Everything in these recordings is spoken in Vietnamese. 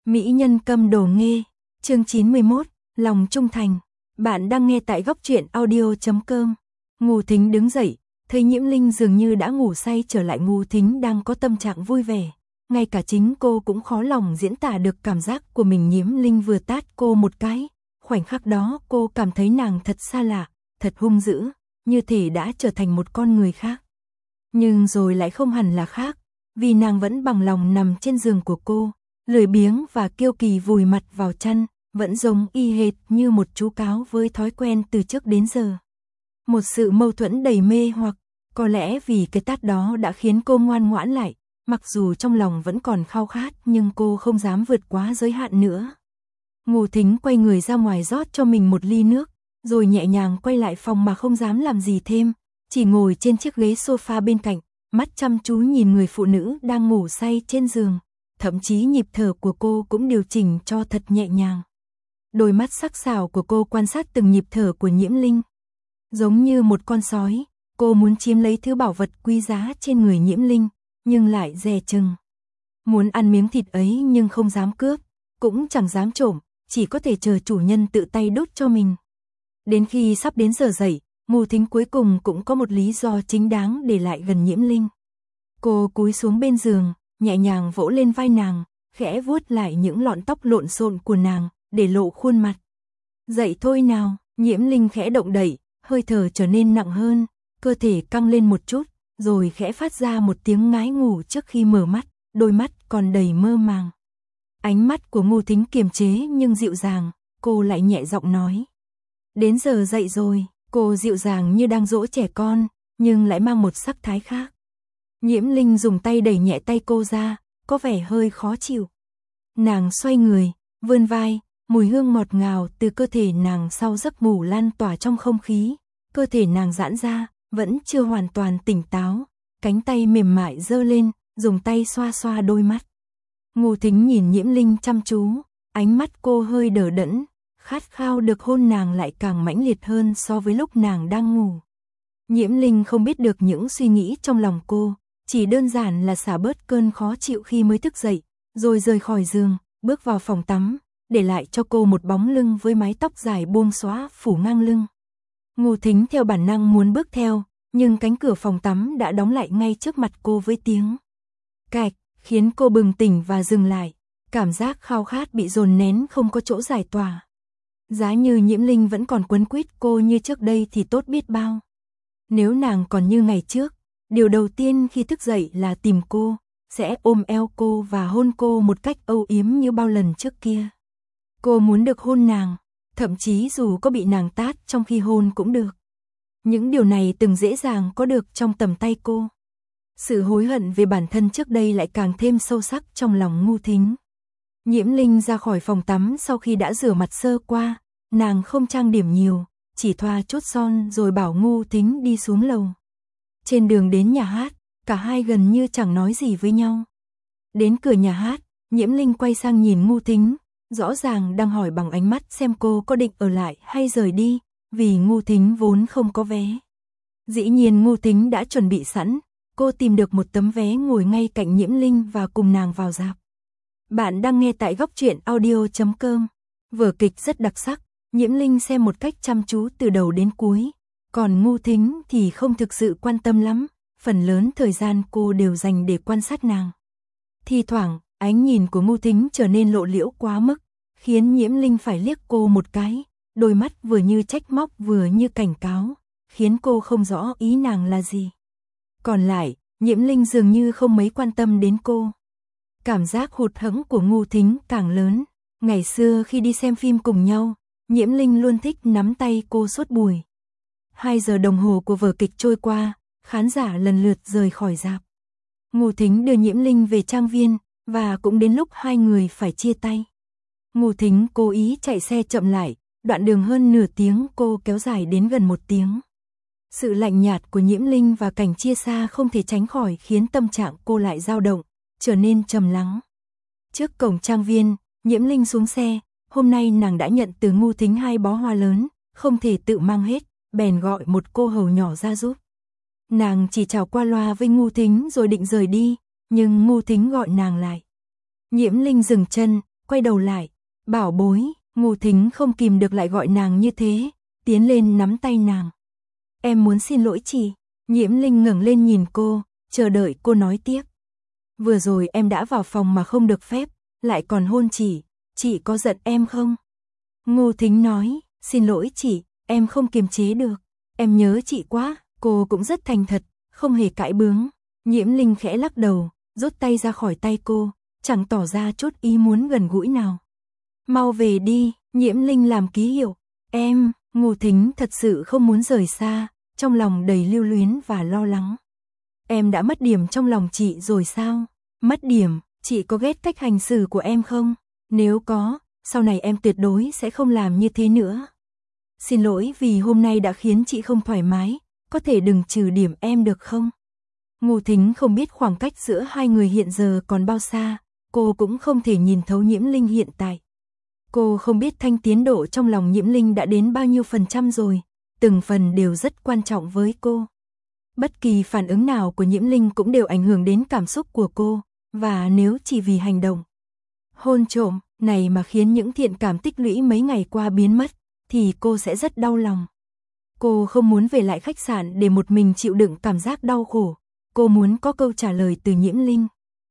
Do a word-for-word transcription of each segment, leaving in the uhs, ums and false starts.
Mỹ nhân câm đồ nghê, chương chín mươi mốt, lòng trung thành. Bạn đang nghe tại góc truyện audio chấm com. Ngô Thính đứng dậy, thấy Nhiễm Linh dường như đã ngủ say trở lại. Ngô Thính đang có tâm trạng vui vẻ, ngay cả chính cô cũng khó lòng diễn tả được cảm giác của mình. Nhiễm Linh vừa tát cô một cái, khoảnh khắc đó cô cảm thấy nàng thật xa lạ, thật hung dữ, như thể đã trở thành một con người khác. Nhưng rồi lại không hẳn là khác, vì nàng vẫn bằng lòng nằm trên giường của cô, lười biếng và kiêu kỳ vùi mặt vào chăn, vẫn giống y hệt như một chú cáo với thói quen từ trước đến giờ. Một sự mâu thuẫn đầy mê hoặc, có lẽ vì cái tát đó đã khiến cô ngoan ngoãn lại, mặc dù trong lòng vẫn còn khao khát nhưng cô không dám vượt quá giới hạn nữa. Ngô Thính quay người ra ngoài rót cho mình một ly nước, rồi nhẹ nhàng quay lại phòng mà không dám làm gì thêm, chỉ ngồi trên chiếc ghế sofa bên cạnh, mắt chăm chú nhìn người phụ nữ đang ngủ say trên giường. Thậm chí nhịp thở của cô cũng điều chỉnh cho thật nhẹ nhàng. Đôi mắt sắc sảo của cô quan sát từng nhịp thở của Nhiễm Linh. Giống như một con sói, cô muốn chiếm lấy thứ bảo vật quý giá trên người Nhiễm Linh, nhưng lại dè chừng. Muốn ăn miếng thịt ấy nhưng không dám cướp, cũng chẳng dám trộm, chỉ có thể chờ chủ nhân tự tay đút cho mình. Đến khi sắp đến giờ dậy, Ngô Thính cuối cùng cũng có một lý do chính đáng để lại gần Nhiễm Linh. Cô cúi xuống bên giường, nhẹ nhàng vỗ lên vai nàng, khẽ vuốt lại những lọn tóc lộn xộn của nàng, để lộ khuôn mặt. Dậy thôi nào, Nhiễm Linh khẽ động đậy, hơi thở trở nên nặng hơn, cơ thể căng lên một chút, rồi khẽ phát ra một tiếng ngái ngủ trước khi mở mắt, đôi mắt còn đầy mơ màng. Ánh mắt của Ngô Thính kiềm chế nhưng dịu dàng, cô lại nhẹ giọng nói. Đến giờ dậy rồi, cô dịu dàng như đang dỗ trẻ con, nhưng lại mang một sắc thái khác. Nhiễm Linh dùng tay đẩy nhẹ tay cô ra, có vẻ hơi khó chịu. Nàng xoay người, vươn vai, mùi hương ngọt ngào từ cơ thể nàng sau giấc ngủ lan tỏa trong không khí. Cơ thể nàng giãn ra, vẫn chưa hoàn toàn tỉnh táo, cánh tay mềm mại giơ lên, dùng tay xoa xoa đôi mắt. Ngô Thính nhìn Nhiễm Linh chăm chú, ánh mắt cô hơi đờ đẫn, khát khao được hôn nàng lại càng mãnh liệt hơn so với lúc nàng đang ngủ. Nhiễm Linh không biết được những suy nghĩ trong lòng cô, chỉ đơn giản là xả bớt cơn khó chịu khi mới thức dậy, rồi rời khỏi giường, bước vào phòng tắm, để lại cho cô một bóng lưng với mái tóc dài buông xõa phủ ngang lưng. Ngô Thính theo bản năng muốn bước theo, nhưng cánh cửa phòng tắm đã đóng lại ngay trước mặt cô với tiếng cạch, khiến cô bừng tỉnh và dừng lại. Cảm giác khao khát bị dồn nén không có chỗ giải tỏa. Giá như Nhiễm Linh vẫn còn quấn quýt cô như trước đây thì tốt biết bao. Nếu nàng còn như ngày trước, điều đầu tiên khi thức dậy là tìm cô, sẽ ôm eo cô và hôn cô một cách âu yếm như bao lần trước kia. Cô muốn được hôn nàng, thậm chí dù có bị nàng tát trong khi hôn cũng được. Những điều này từng dễ dàng có được trong tầm tay cô. Sự hối hận về bản thân trước đây lại càng thêm sâu sắc trong lòng Ngô Thính. Nhiễm Linh ra khỏi phòng tắm sau khi đã rửa mặt sơ qua, nàng không trang điểm nhiều, chỉ thoa chút son rồi bảo Ngô Thính đi xuống lầu. Trên đường đến nhà hát, cả hai gần như chẳng nói gì với nhau. Đến cửa nhà hát, Nhiễm Linh quay sang nhìn Ngô Thính, rõ ràng đang hỏi bằng ánh mắt xem cô có định ở lại hay rời đi, vì Ngô Thính vốn không có vé. Dĩ nhiên Ngô Thính đã chuẩn bị sẵn, cô tìm được một tấm vé ngồi ngay cạnh Nhiễm Linh và cùng nàng vào rạp. Bạn đang nghe tại góc truyện audio chấm com. Vở kịch rất đặc sắc, Nhiễm Linh xem một cách chăm chú từ đầu đến cuối, còn Ngô Thính thì không thực sự quan tâm lắm, phần lớn thời gian cô đều dành để quan sát nàng. Thi thoảng, ánh nhìn của Ngô Thính trở nên lộ liễu quá mức, khiến Nhiễm Linh phải liếc cô một cái, đôi mắt vừa như trách móc vừa như cảnh cáo, khiến cô không rõ ý nàng là gì. Còn lại, Nhiễm Linh dường như không mấy quan tâm đến cô. Cảm giác hụt hẫng của Ngô Thính càng lớn. Ngày xưa khi đi xem phim cùng nhau, Nhiễm Linh luôn thích nắm tay cô suốt buổi. Hai giờ đồng hồ của vở kịch trôi qua, khán giả lần lượt rời khỏi rạp. Ngô Thính đưa Nhiễm Linh về trang viên, và cũng đến lúc hai người phải chia tay. Ngô Thính cố ý chạy xe chậm lại, đoạn đường hơn nửa tiếng cô kéo dài đến gần một tiếng. Sự lạnh nhạt của Nhiễm Linh và cảnh chia xa không thể tránh khỏi khiến tâm trạng cô lại dao động, trở nên trầm lắng. Trước cổng trang viên, Nhiễm Linh xuống xe, hôm nay nàng đã nhận từ Ngô Thính hai bó hoa lớn, không thể tự mang hết, bèn gọi một cô hầu nhỏ ra giúp. Nàng chỉ chào qua loa với Ngô Thính rồi định rời đi, nhưng Ngô Thính gọi nàng lại. Nhiễm Linh dừng chân, quay đầu lại, bảo bối, Ngô Thính không kìm được lại gọi nàng như thế, tiến lên nắm tay nàng. Em muốn xin lỗi chị. Nhiễm Linh ngẩng lên nhìn cô, chờ đợi cô nói tiếp. Vừa rồi em đã vào phòng mà không được phép, lại còn hôn chị, chị có giận em không? Ngô Thính nói, xin lỗi chị, em không kiềm chế được, em nhớ chị quá. Cô cũng rất thành thật, không hề cãi bướng. Nhiễm Linh khẽ lắc đầu, rút tay ra khỏi tay cô, chẳng tỏ ra chút ý muốn gần gũi nào. Mau về đi, Nhiễm Linh làm ký hiệu. Em, Ngô Thính thật sự không muốn rời xa, trong lòng đầy lưu luyến và lo lắng. Em đã mất điểm trong lòng chị rồi sao? Mất điểm, chị có ghét cách hành xử của em không? Nếu có, sau này em tuyệt đối sẽ không làm như thế nữa. Xin lỗi vì hôm nay đã khiến chị không thoải mái, có thể đừng trừ điểm em được không? Ngô Thính không biết khoảng cách giữa hai người hiện giờ còn bao xa, cô cũng không thể nhìn thấu Nhiễm Linh hiện tại. Cô không biết thanh tiến độ trong lòng Nhiễm Linh đã đến bao nhiêu phần trăm rồi, từng phần đều rất quan trọng với cô. Bất kỳ phản ứng nào của Nhiễm Linh cũng đều ảnh hưởng đến cảm xúc của cô, và nếu chỉ vì hành động hôn trộm này mà khiến những thiện cảm tích lũy mấy ngày qua biến mất, thì cô sẽ rất đau lòng. Cô không muốn về lại khách sạn để một mình chịu đựng cảm giác đau khổ, cô muốn có câu trả lời từ Nhiễm Linh.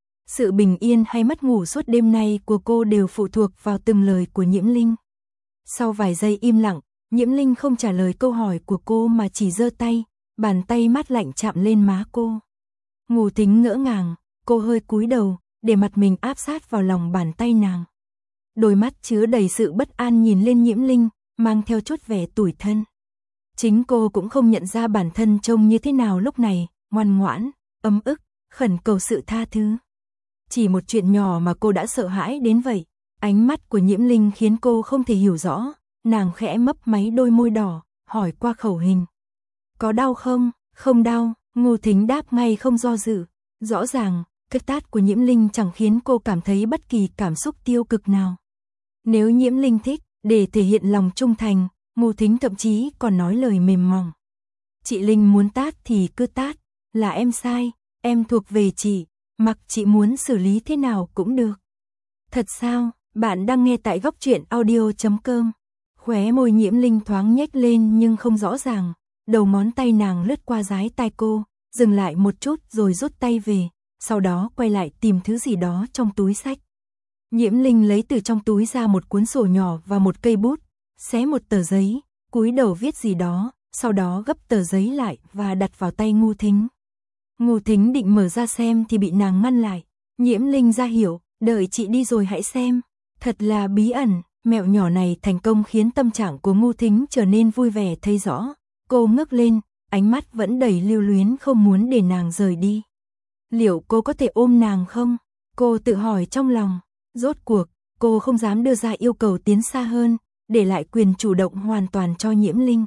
Sự bình yên hay mất ngủ suốt đêm nay của cô đều phụ thuộc vào từng lời của Nhiễm Linh. Sau vài giây im lặng, Nhiễm Linh không trả lời câu hỏi của cô mà chỉ giơ tay, bàn tay mát lạnh chạm lên má cô. Ngô Thính ngỡ ngàng, cô hơi cúi đầu, để mặt mình áp sát vào lòng bàn tay nàng. Đôi mắt chứa đầy sự bất an nhìn lên Nhiễm Linh, mang theo chút vẻ tủi thân. Chính cô cũng không nhận ra bản thân trông như thế nào lúc này, ngoan ngoãn, ấm ức, khẩn cầu sự tha thứ. Chỉ một chuyện nhỏ mà cô đã sợ hãi đến vậy. Ánh mắt của Nhiễm Linh khiến cô không thể hiểu rõ, nàng khẽ mấp máy đôi môi đỏ, hỏi qua khẩu hình. Có đau không? Không đau, Ngô Thính đáp ngay không do dự. Rõ ràng, cái tát của Nhiễm Linh chẳng khiến cô cảm thấy bất kỳ cảm xúc tiêu cực nào. Nếu Nhiễm Linh thích, để thể hiện lòng trung thành, Ngô Thính thậm chí còn nói lời mềm mỏng. Chị Linh muốn tát thì cứ tát, là em sai, em thuộc về chị, mặc chị muốn xử lý thế nào cũng được. Thật sao? Bạn đang nghe tại góc truyện audio chấm com. Khóe môi Nhiễm Linh thoáng nhếch lên nhưng không rõ ràng, đầu ngón tay nàng lướt qua dái tai cô, dừng lại một chút rồi rút tay về, sau đó quay lại tìm thứ gì đó trong túi xách. Nhiễm Linh lấy từ trong túi ra một cuốn sổ nhỏ và một cây bút, xé một tờ giấy, cúi đầu viết gì đó, sau đó gấp tờ giấy lại và đặt vào tay Ngô Thính. Ngô Thính định mở ra xem thì bị nàng ngăn lại. Nhiễm Linh ra hiểu, đợi chị đi rồi hãy xem. Thật là bí ẩn, mẹo nhỏ này thành công khiến tâm trạng của Ngô Thính trở nên vui vẻ thấy rõ. Cô ngước lên, ánh mắt vẫn đầy lưu luyến không muốn để nàng rời đi. Liệu cô có thể ôm nàng không? Cô tự hỏi trong lòng. Rốt cuộc, cô không dám đưa ra yêu cầu tiến xa hơn, để lại quyền chủ động hoàn toàn cho Nhiễm Linh.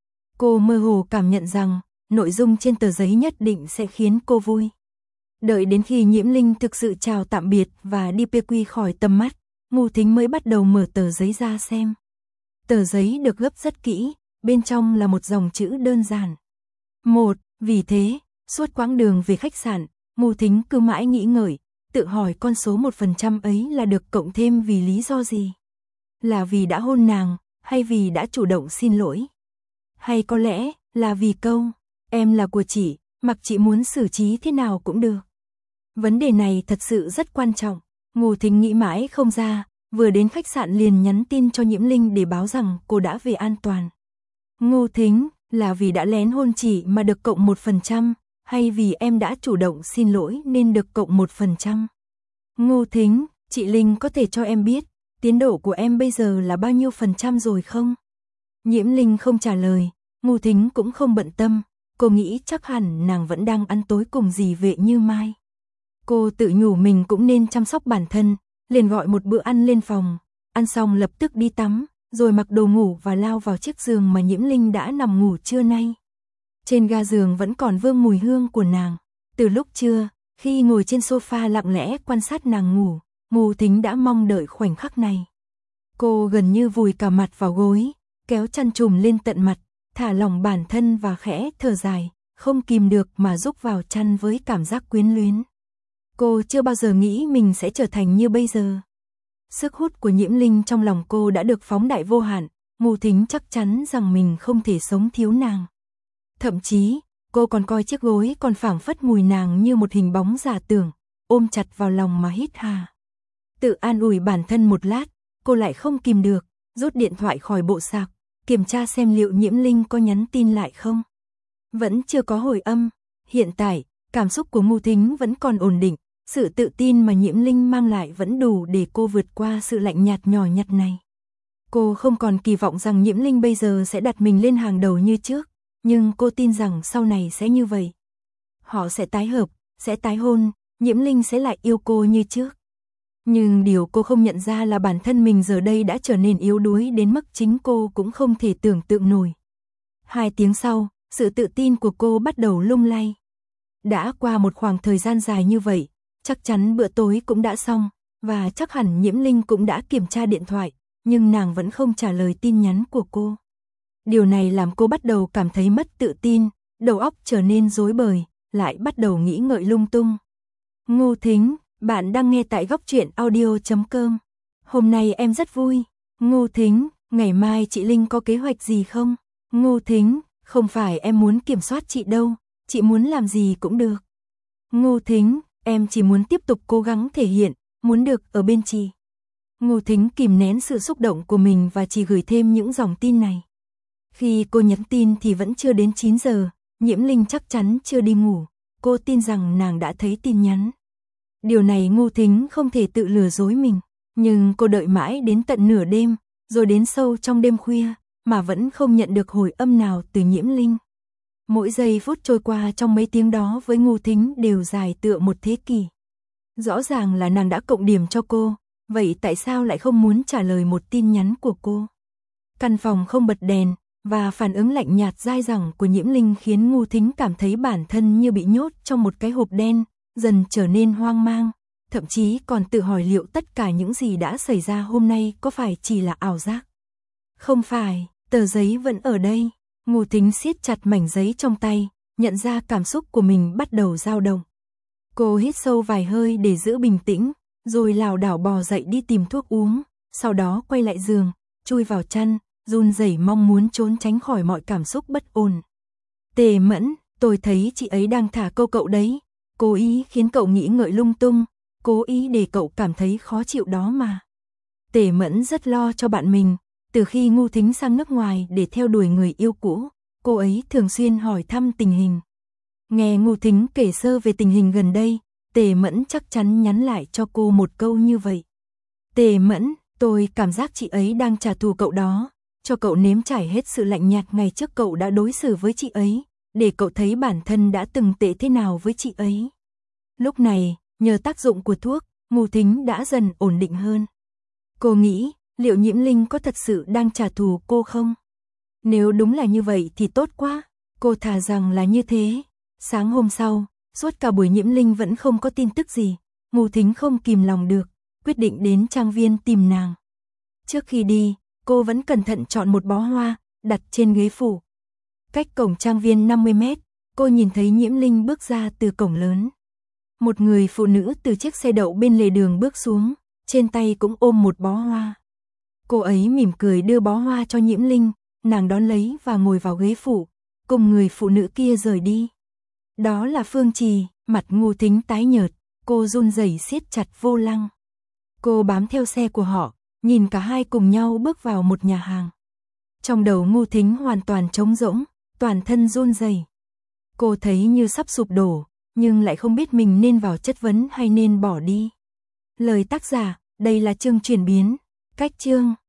Cô mơ hồ cảm nhận rằng, nội dung trên tờ giấy nhất định sẽ khiến cô vui. Đợi đến khi Nhiễm Linh thực sự chào tạm biệt và đi pê quy khỏi tầm mắt, Ngô Thính mới bắt đầu mở tờ giấy ra xem. Tờ giấy được gấp rất kỹ, bên trong là một dòng chữ đơn giản. Một, vì thế, suốt quãng đường về khách sạn, Ngô Thính cứ mãi nghĩ ngợi, tự hỏi con số một phần trăm ấy là được cộng thêm vì lý do gì? Là vì đã hôn nàng, hay vì đã chủ động xin lỗi? Hay có lẽ là vì câu, em là của chị, mặc chị muốn xử trí thế nào cũng được. Vấn đề này thật sự rất quan trọng. Ngô Thính nghĩ mãi không ra, vừa đến khách sạn liền nhắn tin cho Nhiễm Linh để báo rằng cô đã về an toàn. Ngô Thính, là vì đã lén hôn chị mà được cộng một phần trăm, hay vì em đã chủ động xin lỗi nên được cộng một phần trăm? Ngô Thính, chị Linh có thể cho em biết, tiến độ của em bây giờ là bao nhiêu phần trăm rồi không? Nhiễm Linh không trả lời, Ngô Thính cũng không bận tâm, cô nghĩ chắc hẳn nàng vẫn đang ăn tối cùng dì Vệ Như Mai. Cô tự nhủ mình cũng nên chăm sóc bản thân, liền gọi một bữa ăn lên phòng, ăn xong lập tức đi tắm, rồi mặc đồ ngủ và lao vào chiếc giường mà Nhiễm Linh đã nằm ngủ trưa nay. Trên ga giường vẫn còn vương mùi hương của nàng. Từ lúc trưa, khi ngồi trên sofa lặng lẽ quan sát nàng ngủ, Ngô Thính đã mong đợi khoảnh khắc này. Cô gần như vùi cả mặt vào gối, kéo chăn trùm lên tận mặt, thả lỏng bản thân và khẽ thở dài, không kìm được mà rúc vào chăn với cảm giác quyến luyến. Cô chưa bao giờ nghĩ mình sẽ trở thành như bây giờ. Sức hút của Nhiễm Linh trong lòng cô đã được phóng đại vô hạn, Ngô Thính chắc chắn rằng mình không thể sống thiếu nàng. Thậm chí, cô còn coi chiếc gối còn phảng phất mùi nàng như một hình bóng giả tưởng, ôm chặt vào lòng mà hít hà. Tự an ủi bản thân một lát, cô lại không kìm được, rút điện thoại khỏi bộ sạc, kiểm tra xem liệu Nhiễm Linh có nhắn tin lại không. Vẫn chưa có hồi âm. Hiện tại, cảm xúc của Ngô Thính vẫn còn ổn định, sự tự tin mà Nhiễm Linh mang lại vẫn đủ để cô vượt qua sự lạnh nhạt nhỏ nhặt này. Cô không còn kỳ vọng rằng Nhiễm Linh bây giờ sẽ đặt mình lên hàng đầu như trước, nhưng cô tin rằng sau này sẽ như vậy. Họ sẽ tái hợp, sẽ tái hôn, Nhiễm Linh sẽ lại yêu cô như trước. Nhưng điều cô không nhận ra là bản thân mình giờ đây đã trở nên yếu đuối đến mức chính cô cũng không thể tưởng tượng nổi. Hai tiếng sau, sự tự tin của cô bắt đầu lung lay. Đã qua một khoảng thời gian dài như vậy, chắc chắn bữa tối cũng đã xong, và chắc hẳn Nhiễm Linh cũng đã kiểm tra điện thoại, nhưng nàng vẫn không trả lời tin nhắn của cô. Điều này làm cô bắt đầu cảm thấy mất tự tin, đầu óc trở nên rối bời, lại bắt đầu nghĩ ngợi lung tung. Ngô Thính, bạn đang nghe tại góc truyện audio chấm com. Hôm nay em rất vui. Ngô Thính, ngày mai chị Linh có kế hoạch gì không? Ngô Thính, không phải em muốn kiểm soát chị đâu, chị muốn làm gì cũng được. Ngô Thính, em chỉ muốn tiếp tục cố gắng thể hiện, muốn được ở bên chị. Ngô Thính kìm nén sự xúc động của mình và chỉ gửi thêm những dòng tin này. Khi cô nhắn tin thì vẫn chưa đến chín giờ, Nhiễm Linh chắc chắn chưa đi ngủ, cô tin rằng nàng đã thấy tin nhắn. Điều này Ngô Thính không thể tự lừa dối mình, nhưng cô đợi mãi đến tận nửa đêm, rồi đến sâu trong đêm khuya, mà vẫn không nhận được hồi âm nào từ Nhiễm Linh. Mỗi giây phút trôi qua trong mấy tiếng đó với Ngô Thính đều dài tựa một thế kỷ. Rõ ràng là nàng đã cộng điểm cho cô, vậy tại sao lại không muốn trả lời một tin nhắn của cô? Căn phòng không bật đèn, và phản ứng lạnh nhạt dai dẳng của Nhiễm Linh khiến Ngô Thính cảm thấy bản thân như bị nhốt trong một cái hộp đen, dần trở nên hoang mang, thậm chí còn tự hỏi liệu tất cả những gì đã xảy ra hôm nay có phải chỉ là ảo giác. Không phải, tờ giấy vẫn ở đây. Ngô Thính siết chặt mảnh giấy trong tay, nhận ra cảm xúc của mình bắt đầu dao động. Cô hít sâu vài hơi để giữ bình tĩnh, rồi lảo đảo bò dậy đi tìm thuốc uống, sau đó quay lại giường, chui vào chăn, run rẩy mong muốn trốn tránh khỏi mọi cảm xúc bất ổn. Tề Mẫn, tôi thấy chị ấy đang thả câu cậu đấy, cố ý khiến cậu nghĩ ngợi lung tung, cố ý để cậu cảm thấy khó chịu đó mà. Tề Mẫn rất lo cho bạn mình, từ khi Ngô Thính sang nước ngoài để theo đuổi người yêu cũ, cô ấy thường xuyên hỏi thăm tình hình. Nghe Ngô Thính kể sơ về tình hình gần đây, Tề Mẫn chắc chắn nhắn lại cho cô một câu như vậy. Tề Mẫn, tôi cảm giác chị ấy đang trả thù cậu đó, cho cậu nếm trải hết sự lạnh nhạt ngày trước cậu đã đối xử với chị ấy, để cậu thấy bản thân đã từng tệ thế nào với chị ấy. Lúc này, nhờ tác dụng của thuốc, Ngô Thính đã dần ổn định hơn. Cô nghĩ, liệu Nhiễm Linh có thật sự đang trả thù cô không? Nếu đúng là như vậy thì tốt quá, cô thà rằng là như thế. Sáng hôm sau, suốt cả buổi Nhiễm Linh vẫn không có tin tức gì, Ngô Thính không kìm lòng được, quyết định đến trang viên tìm nàng. Trước khi đi, cô vẫn cẩn thận chọn một bó hoa, đặt trên ghế phủ. Cách cổng trang viên năm mươi mét, cô nhìn thấy Nhiễm Linh bước ra từ cổng lớn. Một người phụ nữ từ chiếc xe đậu bên lề đường bước xuống, trên tay cũng ôm một bó hoa. Cô ấy mỉm cười đưa bó hoa cho Nhiễm Linh, nàng đón lấy và ngồi vào ghế phụ, cùng người phụ nữ kia rời đi. Đó là Phương Trì, mặt Ngô Thính tái nhợt, cô run rẩy siết chặt vô lăng. Cô bám theo xe của họ, nhìn cả hai cùng nhau bước vào một nhà hàng. Trong đầu Ngô Thính hoàn toàn trống rỗng, toàn thân run rẩy. Cô thấy như sắp sụp đổ, nhưng lại không biết mình nên vào chất vấn hay nên bỏ đi. Lời tác giả, đây là chương chuyển biến, cách chương.